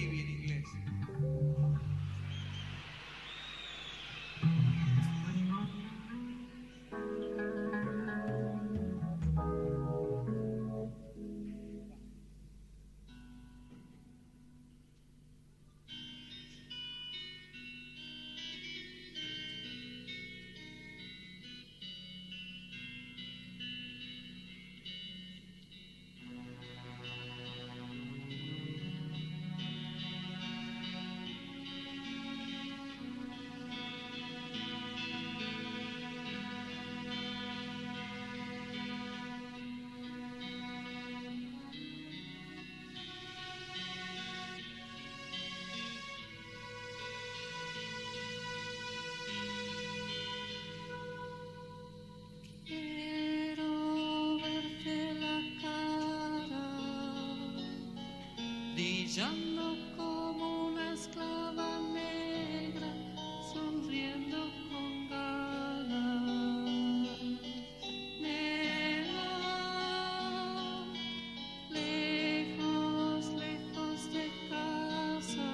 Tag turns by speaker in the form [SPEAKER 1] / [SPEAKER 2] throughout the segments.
[SPEAKER 1] baby en inglés.
[SPEAKER 2] Brillando como una esclava negra, sonriendo con ganas. Nena, lejos, lejos de casa,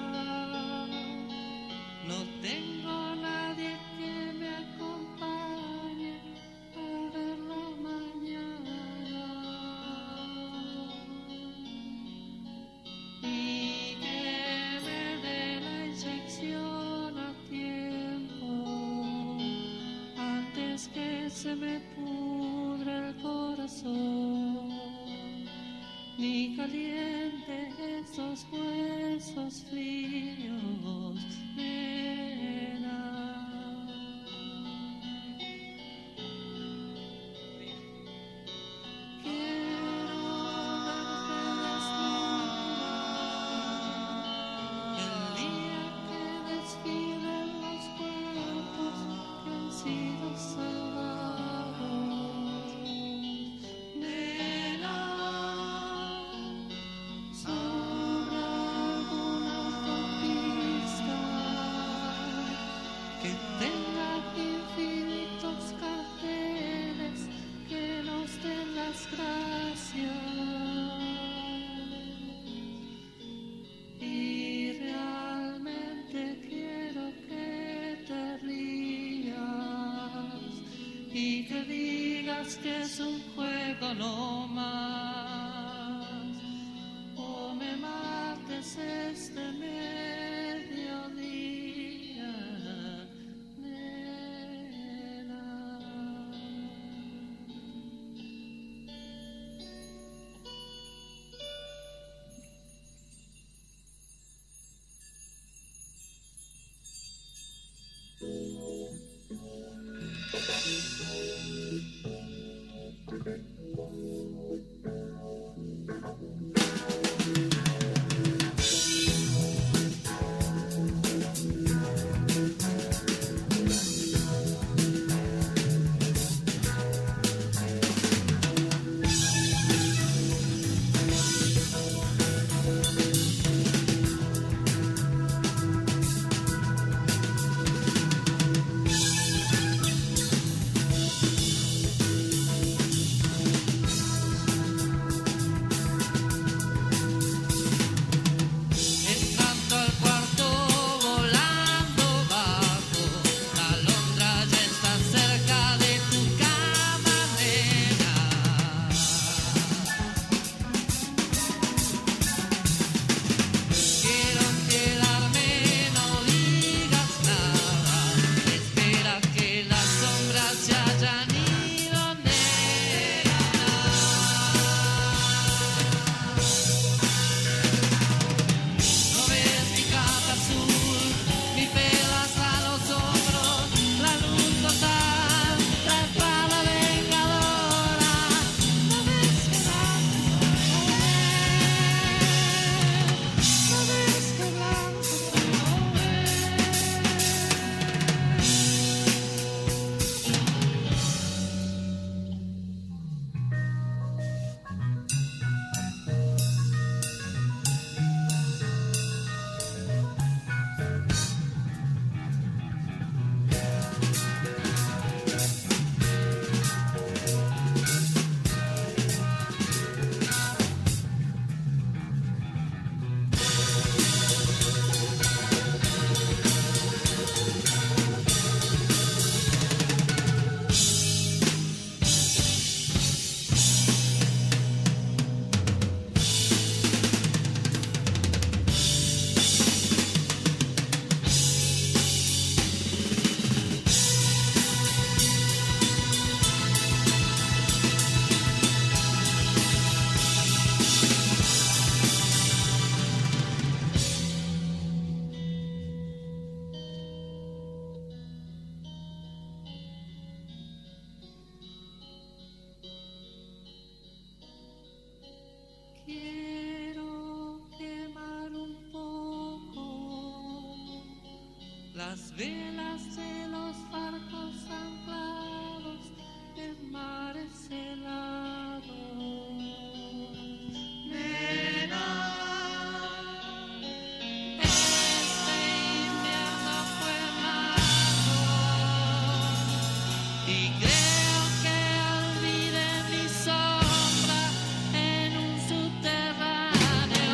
[SPEAKER 2] no tengo nadie que me acompañe a ver la mañana. Y que me dé la inyección a tiempo, antes que se me pudra el corazón, ni caliente esos huesos fríos, nena. Que tenga infinitos carteles que nos den las gracias. Y realmente quiero que te rías y que digas que es un juego no más, o me mates este mediodía, nena. las velas de los barcos anclados en mares helados. Nena, este invierno fue malo y creo que olvidé mi sombra en un subterráneo.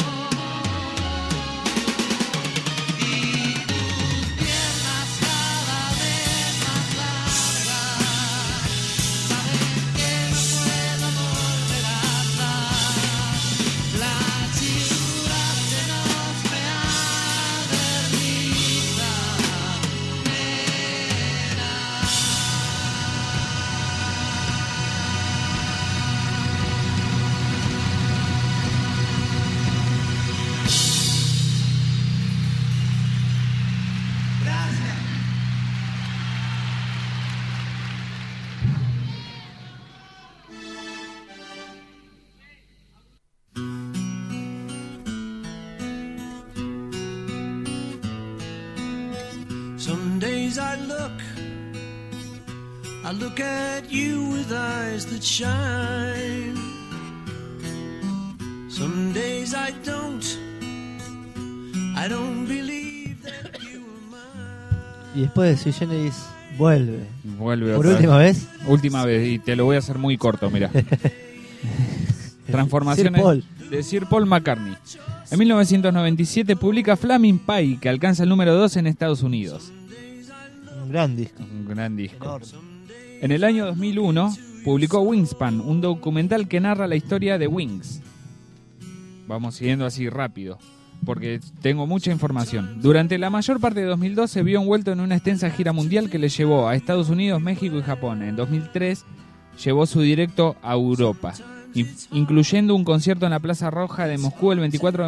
[SPEAKER 2] Y tus piernas cada vez más largas saben que no puedo volver atrás. La ciudad se nos readerniza, nena. Gracias.
[SPEAKER 1] Some days I look at you with eyes that shine. Some days I don't believe that you are mine.
[SPEAKER 3] Y después de Sui Generis vuelve.
[SPEAKER 4] Vuelve
[SPEAKER 3] ¿Por
[SPEAKER 4] otra
[SPEAKER 3] última vez?
[SPEAKER 4] Última vez, y te lo voy a hacer muy corto, mira. Transformaciones
[SPEAKER 3] Sir Paul.
[SPEAKER 4] de Sir Paul McCartney. En 1997 publica Flaming Pie, que alcanza el número 2 en Estados Unidos.
[SPEAKER 3] Un gran disco.
[SPEAKER 4] Un gran disco.
[SPEAKER 3] Enorme.
[SPEAKER 4] En el año 2001 publicó Wingspan, un documental que narra la historia de Wings. Vamos siguiendo así rápido, porque tengo mucha información. Durante la mayor parte de 2002 se vio envuelto en una extensa gira mundial que le llevó a Estados Unidos, México y Japón. En 2003 llevó su directo a Europa, incluyendo un concierto en la Plaza Roja de Moscú el 24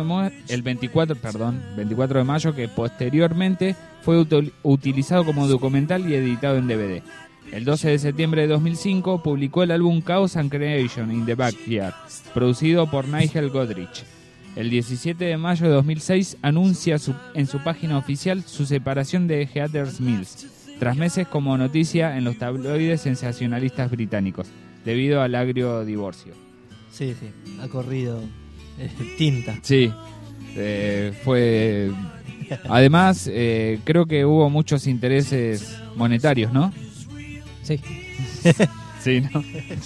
[SPEAKER 4] de mayo, que posteriormente fue utilizado como documental y editado en DVD. El 12 de septiembre de 2005 publicó el álbum Chaos and Creation in the Backyard, producido por Nigel Godrich. El 17 de mayo de 2006 anuncia en su página oficial su separación de Heathers Mills, tras meses como noticia en los tabloides sensacionalistas británicos, debido al agrio divorcio.
[SPEAKER 3] Sí, ha corrido tinta.
[SPEAKER 4] Sí, fue... Además, creo que hubo muchos intereses monetarios, ¿no?
[SPEAKER 3] Sí.
[SPEAKER 4] Sí, ¿no?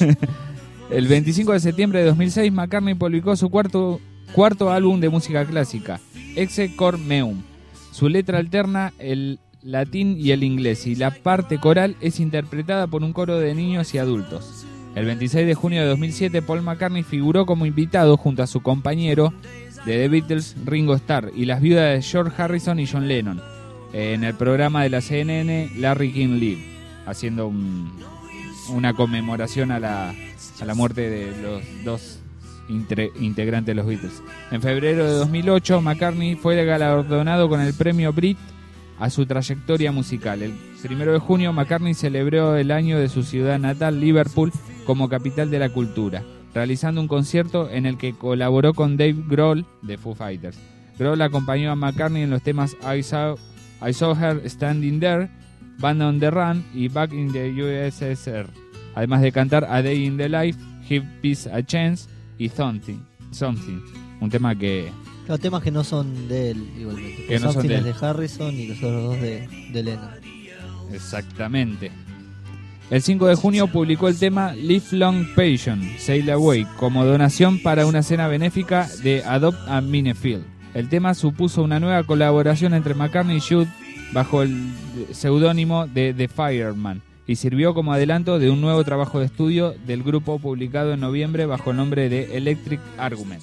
[SPEAKER 4] El 25 de septiembre de 2006, McCartney publicó su cuarto álbum de música clásica, Exe Cor Meum. Su letra alterna el latín y el inglés, y la parte coral es interpretada por un coro de niños y adultos. El 26 de junio de 2007, Paul McCartney figuró como invitado junto a su compañero de The Beatles, Ringo Starr, y las viudas de George Harrison y John Lennon, en el programa de la CNN Larry King Live, haciendo una conmemoración a la muerte de los dos integrantes de los Beatles. En febrero de 2008, McCartney fue galardonado con el premio Brit a su trayectoria musical. El 1 de junio, McCartney celebró el año de su ciudad natal, Liverpool, como capital de la cultura, realizando un concierto en el que colaboró con Dave Grohl de Foo Fighters. Grohl acompañó a McCartney en los temas I Saw Her Standing There, Band on the Run y Back in the USSR, además de cantar A Day in the Life, Give Peace a Chance y Something, un tema que...
[SPEAKER 3] Los temas que no son de él, igualmente.
[SPEAKER 4] Que no son de él.
[SPEAKER 3] de Harrison y los otros dos de Lennon.
[SPEAKER 4] Exactamente. El 5 de junio publicó el tema Lifelong Passion, Sail Away, como donación para una cena benéfica de Adopt a Minefield. El tema supuso una nueva colaboración entre McCartney y Jude bajo el seudónimo de The Fireman, y sirvió como adelanto de un nuevo trabajo de estudio del grupo publicado en noviembre bajo el nombre de Electric Argument.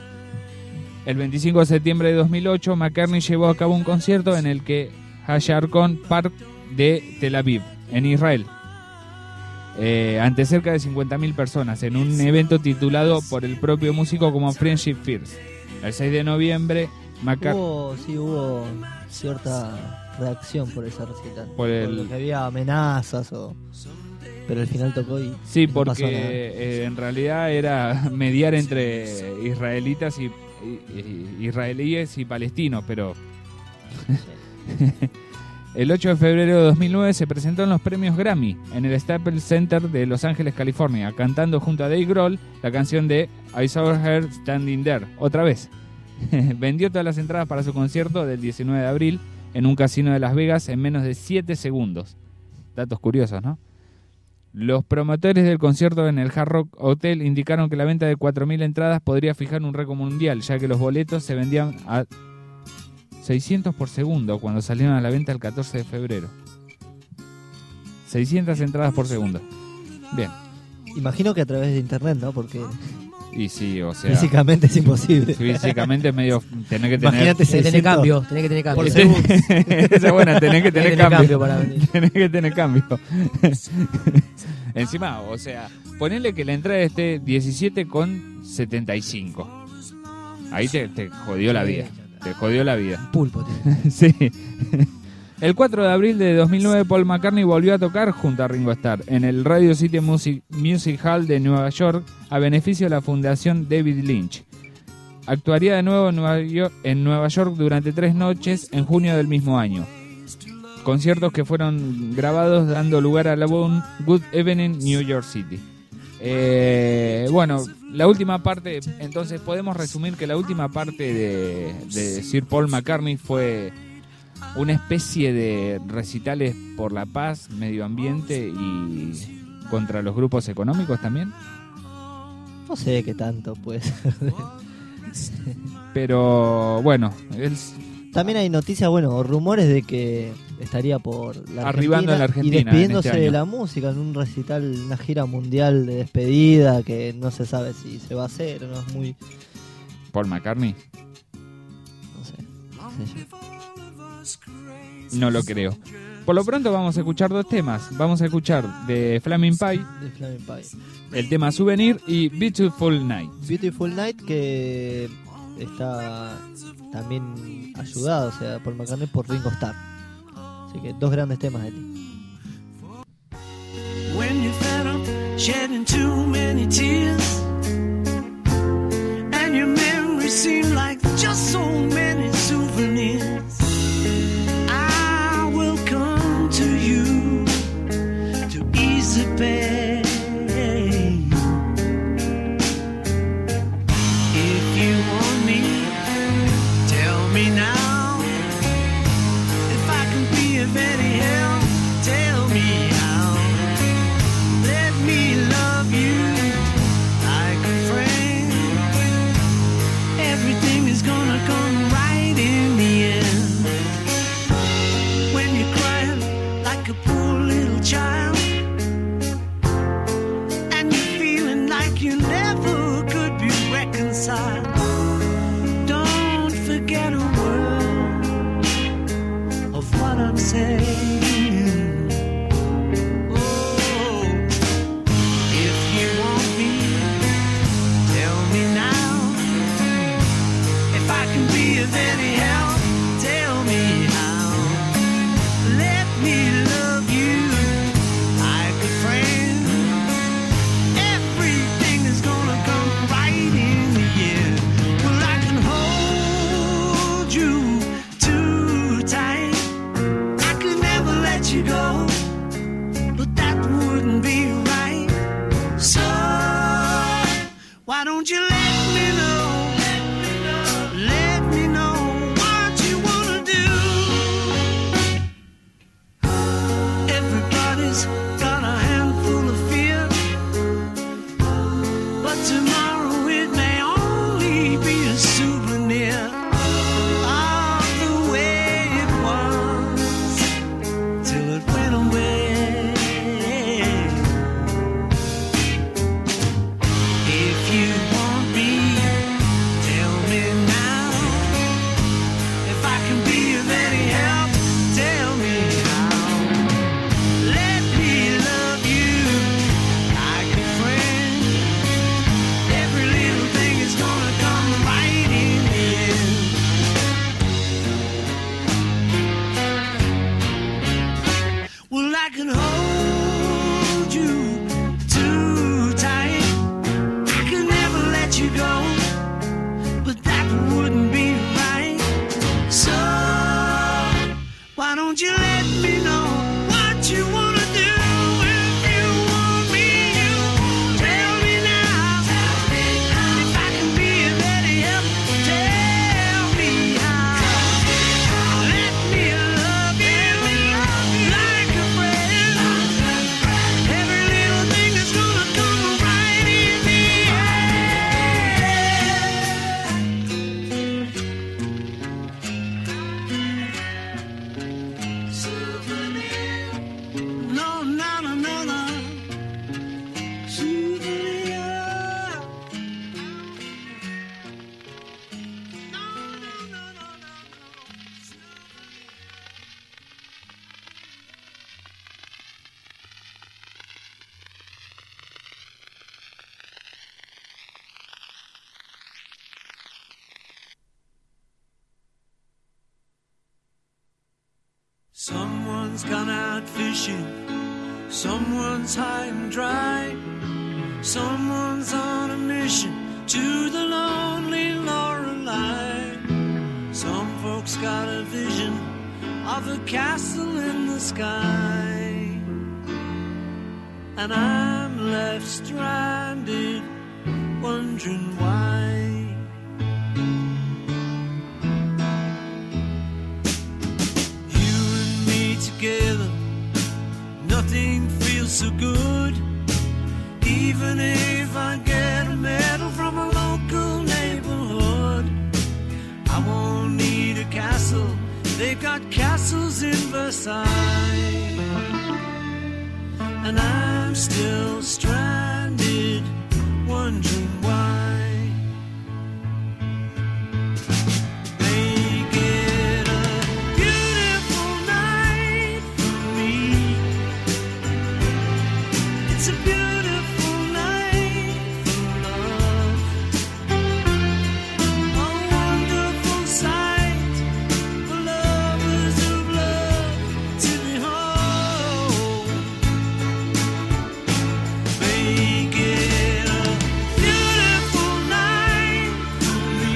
[SPEAKER 4] El 25 de septiembre de 2008, McCartney llevó a cabo un concierto en el que Hayarkon Park de Tel Aviv, en Israel, ante cerca de 50.000 personas, en un evento titulado por el propio músico como Friendship First. El 6 de noviembre, McCartney...
[SPEAKER 3] Hubo cierta reacción por ese recital.
[SPEAKER 4] Porque
[SPEAKER 3] había amenazas pero al final tocó y
[SPEAKER 4] sí,
[SPEAKER 3] no pasó nada.
[SPEAKER 4] porque en realidad era mediar entre israelitas y israelíes y palestinos, pero El 8 de febrero de 2009 se presentó en los premios Grammy en el Staples Center de Los Ángeles, California, cantando junto a Dave Grohl la canción de I Saw Her Standing There, otra vez. Vendió todas las entradas para su concierto del 19 de abril en un casino de Las Vegas en menos de 7 segundos. Datos curiosos, ¿no? Los promotores del concierto en el Hard Rock Hotel indicaron que la venta de 4.000 entradas podría fijar un récord mundial, ya que los boletos se vendían a 600 por segundo cuando salieron a la venta el 14 de febrero. 600 entradas por segundo. Bien.
[SPEAKER 3] Imagino que a través de internet, ¿no? Porque
[SPEAKER 4] Y sí, o sea,
[SPEAKER 3] físicamente es imposible.
[SPEAKER 4] físicamente es medio... Tenés que tener...
[SPEAKER 3] Imagínate
[SPEAKER 5] Tenés que tener cambio, tenés que tener cambio.
[SPEAKER 3] Por segundo.
[SPEAKER 4] Esa es buena, tenés que tener cambio.
[SPEAKER 5] para venir.
[SPEAKER 4] Tenés que tener cambio. Encima, o sea, ponele que la entrada esté 17,75. Ahí te jodió la vida. Te jodió la vida.
[SPEAKER 5] Pulpo, tío.
[SPEAKER 4] Sí. El 4 de abril de 2009, Paul McCartney volvió a tocar junto a Ringo Starr en el Radio City Music Hall de Nueva York a beneficio de la Fundación David Lynch. Actuaría de nuevo en Nueva York durante 3 noches en junio del mismo año. Conciertos que fueron grabados dando lugar al álbum Good Evening New York City. Bueno, la última parte, entonces podemos resumir que la última parte de Sir Paul McCartney fue una especie de recitales por la paz, medio ambiente y contra los grupos económicos también.
[SPEAKER 3] No sé qué tanto, pues.
[SPEAKER 4] Pero bueno,
[SPEAKER 3] También hay noticias, bueno, o rumores de que estaría por la
[SPEAKER 4] Arribando en la Argentina
[SPEAKER 3] y despidiéndose
[SPEAKER 4] en este
[SPEAKER 3] de
[SPEAKER 4] año.
[SPEAKER 3] la música en un recital, una gira mundial de despedida que no se sabe si se va a hacer o no, es muy,
[SPEAKER 4] Paul McCartney,
[SPEAKER 3] no sé, qué sé yo.
[SPEAKER 4] no lo creo. Por lo pronto vamos a escuchar 2 temas. Vamos a escuchar de Flaming Pie,
[SPEAKER 3] De Flaming Pie.
[SPEAKER 4] el tema Souvenir y Beautiful Night.
[SPEAKER 3] Beautiful Night, que está también ayudado, o sea, por McCartney por Ringo Starr. Así que 2 grandes temas de ti.
[SPEAKER 1] When you're fed up, shedding too many tears, and your memories seem like just so many souvenirs, I will come to you to ease the pain. If you want me, tell me now. If I can be of any help, tell me how. Let me love you like a friend. Everything is gonna come right in the end. When you're crying like a poor little child, and you're feeling like you never could be reconciled, don't forget a word of what I'm saying. Oh, if you want me, tell me now. If I can be of any help, tell me how. Let me love you like a friend. Everything is gonna come right in the end. Well, I can hold you too tight. I could never let you go, but that wouldn't be right. So why don't you let me know? Let me know what you wanna do. Everybody's got a handful of fear, but tomorrow it may only be a souvenir of the way it was till it went away. If you want me, tell me now. If I can be of any help, tell me how. Let me love you like a friend. Every little thing is gonna come right in the end. Well, I can hold you too tight. I could never let you go, but that wouldn't be right. So why don't you let Someone's gone out fishing, someone's high and dry, someone's on a mission to the lonely Lorelei. Some folks got a vision of a castle in the sky, and I'm left stranded, wondering why. You and me together, nothing feels so good. Even if I get a medal from a local neighborhood, I won't need a castle. They've got castles in Versailles, and I'm still stranded, wondering why. Make it a beautiful night for me. It's a beautiful night for love, a wonderful sight for lovers of love to behold. Make it a beautiful night for me.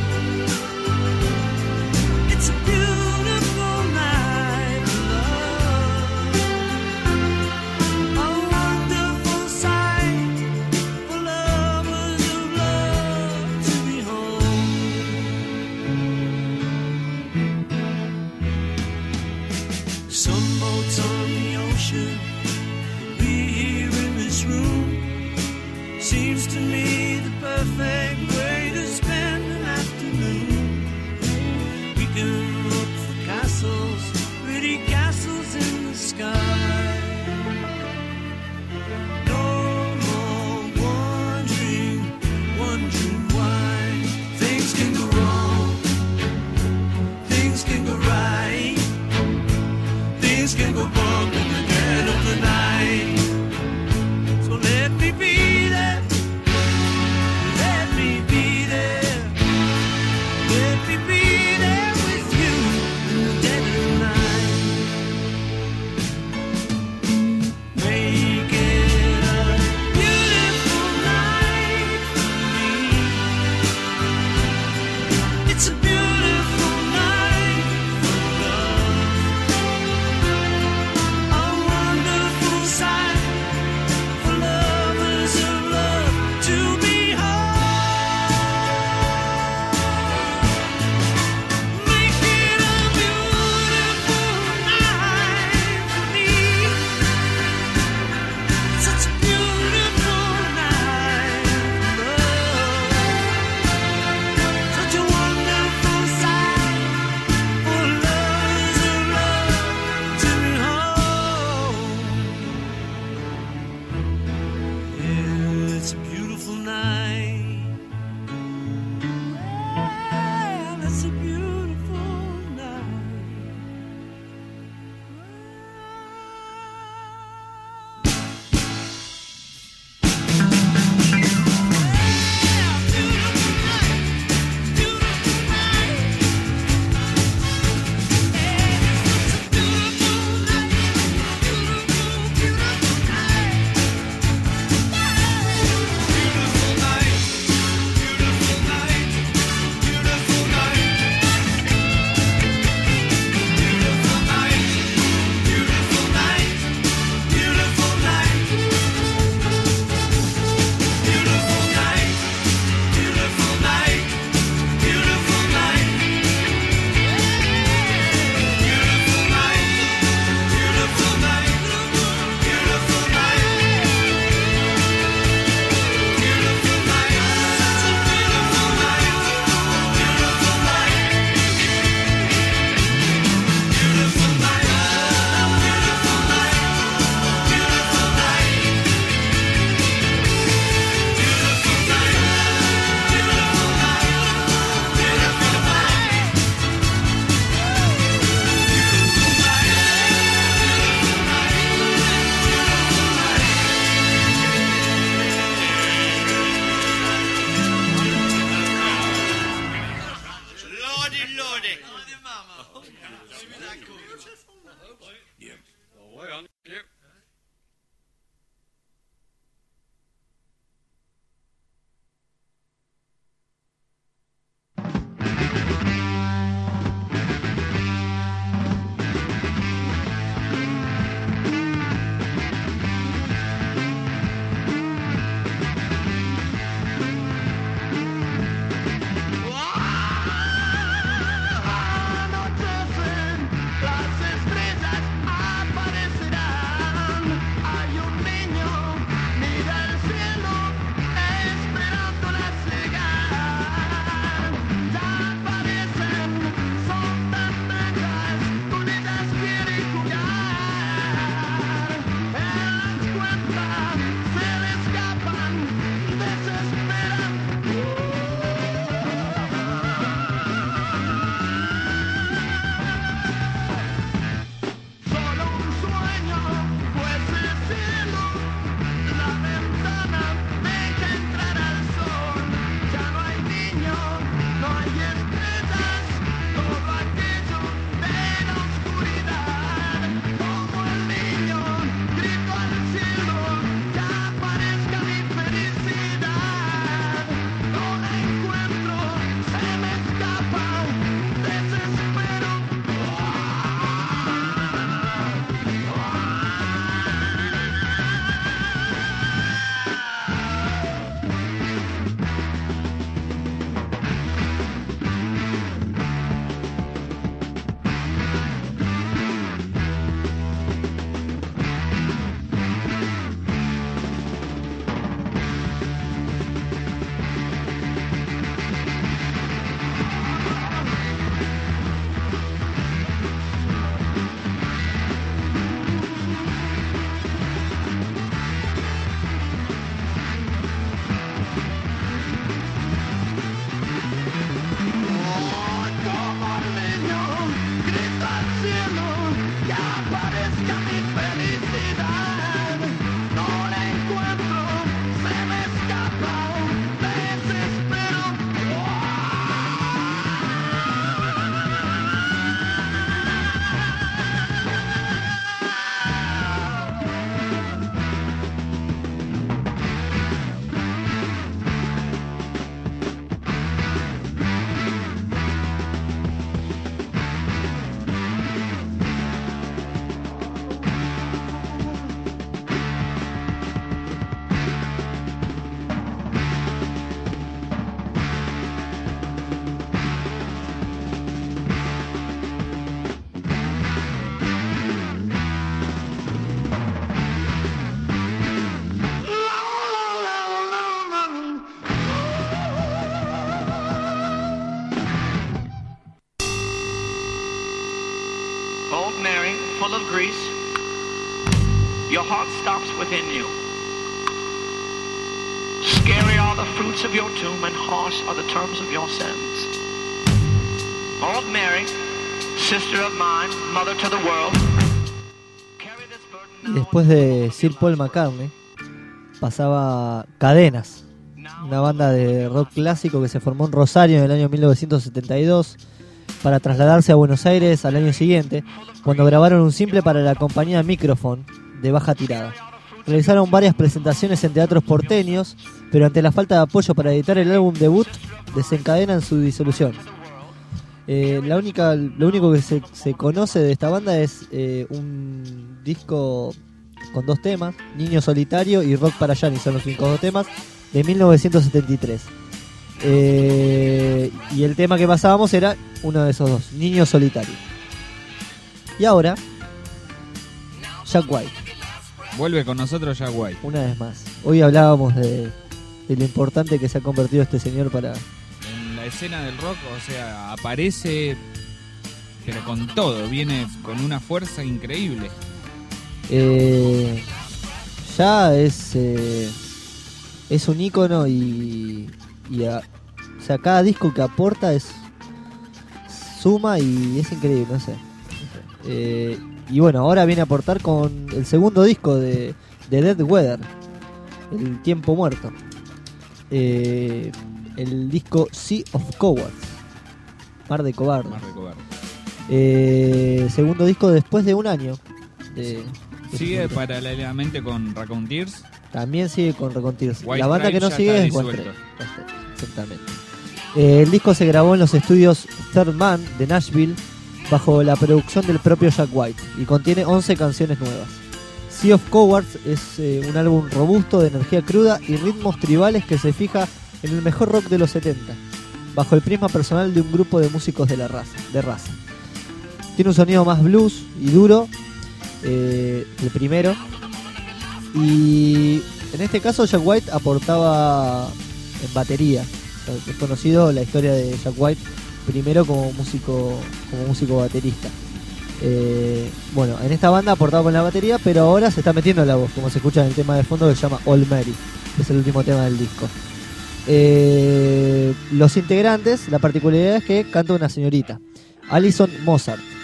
[SPEAKER 1] It's a beautiful night for love, a wonderful sight for lovers of love to behold. Some boats on the ocean, we here in this room. Seems to me the perfect way to spend an afternoon. We can look for castles, pretty castles in the sky. No more wondering, wondering why. Things can go wrong, things can go right, things can go wrong in the dead of the night. So let me be there, let me be there, let me be there with you in the dead of the night. Make it a beautiful night for me. It's a beautiful night for love, a wonderful sight for lovers of love to behold. Make it a beautiful night for me. Such a beautiful night for love, such a wonderful sight for lovers of love to behold. Yeah, it's a beautiful night. Well, it's a beautiful night.
[SPEAKER 5] Lordy, lordy. Anochecen, las estrellas aparecerán. Hay un niño, mira el cielo, esperándola llegar. Ya aparecen, son tan bellas, con ellas quiere jugar. En las cuentas se le escapan, desesperan. Solo un sueño, pues el cielo, la ventana deja entrar al sol. Ya no hay niños, no hay estrellas, todo aquello de la oscuridad. Como el niño, grito al cielo, que aparezca mi felicidad. No la encuentro, se me escapa, desespero. Como el niño, grita al cielo, que aparezca mi felicidad. No la encuentro, se me escapa, desespero.
[SPEAKER 6] Old Mary, full of grease, your heart stops within you. Scary are the fruits of your tomb, and harsh are the terms of your sins. Old Mary, sister of mine, mother to the world, carry this burden
[SPEAKER 3] Y
[SPEAKER 6] now.
[SPEAKER 3] después de Sir Paul McCartney pasaba Cadenas, una banda de rock clásico que se formó en Rosario en el año 1972 para trasladarse a Buenos Aires al año siguiente, cuando grabaron un simple para la compañía Microphone de baja tirada. Realizaron varias presentaciones en teatros porteños, pero ante la falta de apoyo para editar el álbum debut, desencadenan su disolución. Lo único que se conoce de esta banda es un disco con 2 temas, Niño Solitario y Rock para Gianni, son los únicos 2 temas, de 1973. Y el tema que pasábamos era uno de esos 2, Niño Solitario. Y ahora, Jack White,
[SPEAKER 4] Vuelve con nosotros Jack White.
[SPEAKER 3] una vez más. Hoy hablábamos de lo importante que se ha convertido este señor para...
[SPEAKER 4] En la escena del rock, o sea, aparece, pero con todo, viene con una fuerza increíble.
[SPEAKER 3] Ya es un ícono o sea, cada disco que aporta suma y es increíble, no sé. Y bueno, ahora viene a aportar con el segundo disco de Dead Weather, El Tiempo Muerto, el disco Sea of Cowards, Mar de Cobardes.
[SPEAKER 4] Mar de cobarde.
[SPEAKER 3] Segundo disco después de un año.
[SPEAKER 4] Sigue paralelamente con Raconteurs.
[SPEAKER 3] También sigue con Raconteurs.
[SPEAKER 4] White
[SPEAKER 3] La banda que no
[SPEAKER 4] Stripes ya
[SPEAKER 3] sigue es
[SPEAKER 4] está
[SPEAKER 3] White
[SPEAKER 4] disuelto.
[SPEAKER 3] Stripes. Exactamente. El disco se grabó en los estudios Third Man de Nashville bajo la producción del propio Jack White y contiene 11 canciones nuevas. Sea of Cowards es un álbum robusto de energía cruda y ritmos tribales que se fija en el mejor rock de los 70, bajo el prisma personal de un grupo de músicos de raza. Tiene un sonido más blues y duro, el primero, y en este caso Jack White aportaba en batería. O sea, es conocido la historia de Jack White primero como músico baterista. Bueno, en esta banda aportaba con la batería, pero ahora se está metiendo la voz, como se escucha en el tema de fondo que se llama All Mary, que es el último tema del disco. Los integrantes, la particularidad es que canta una señorita, Alison Mozart.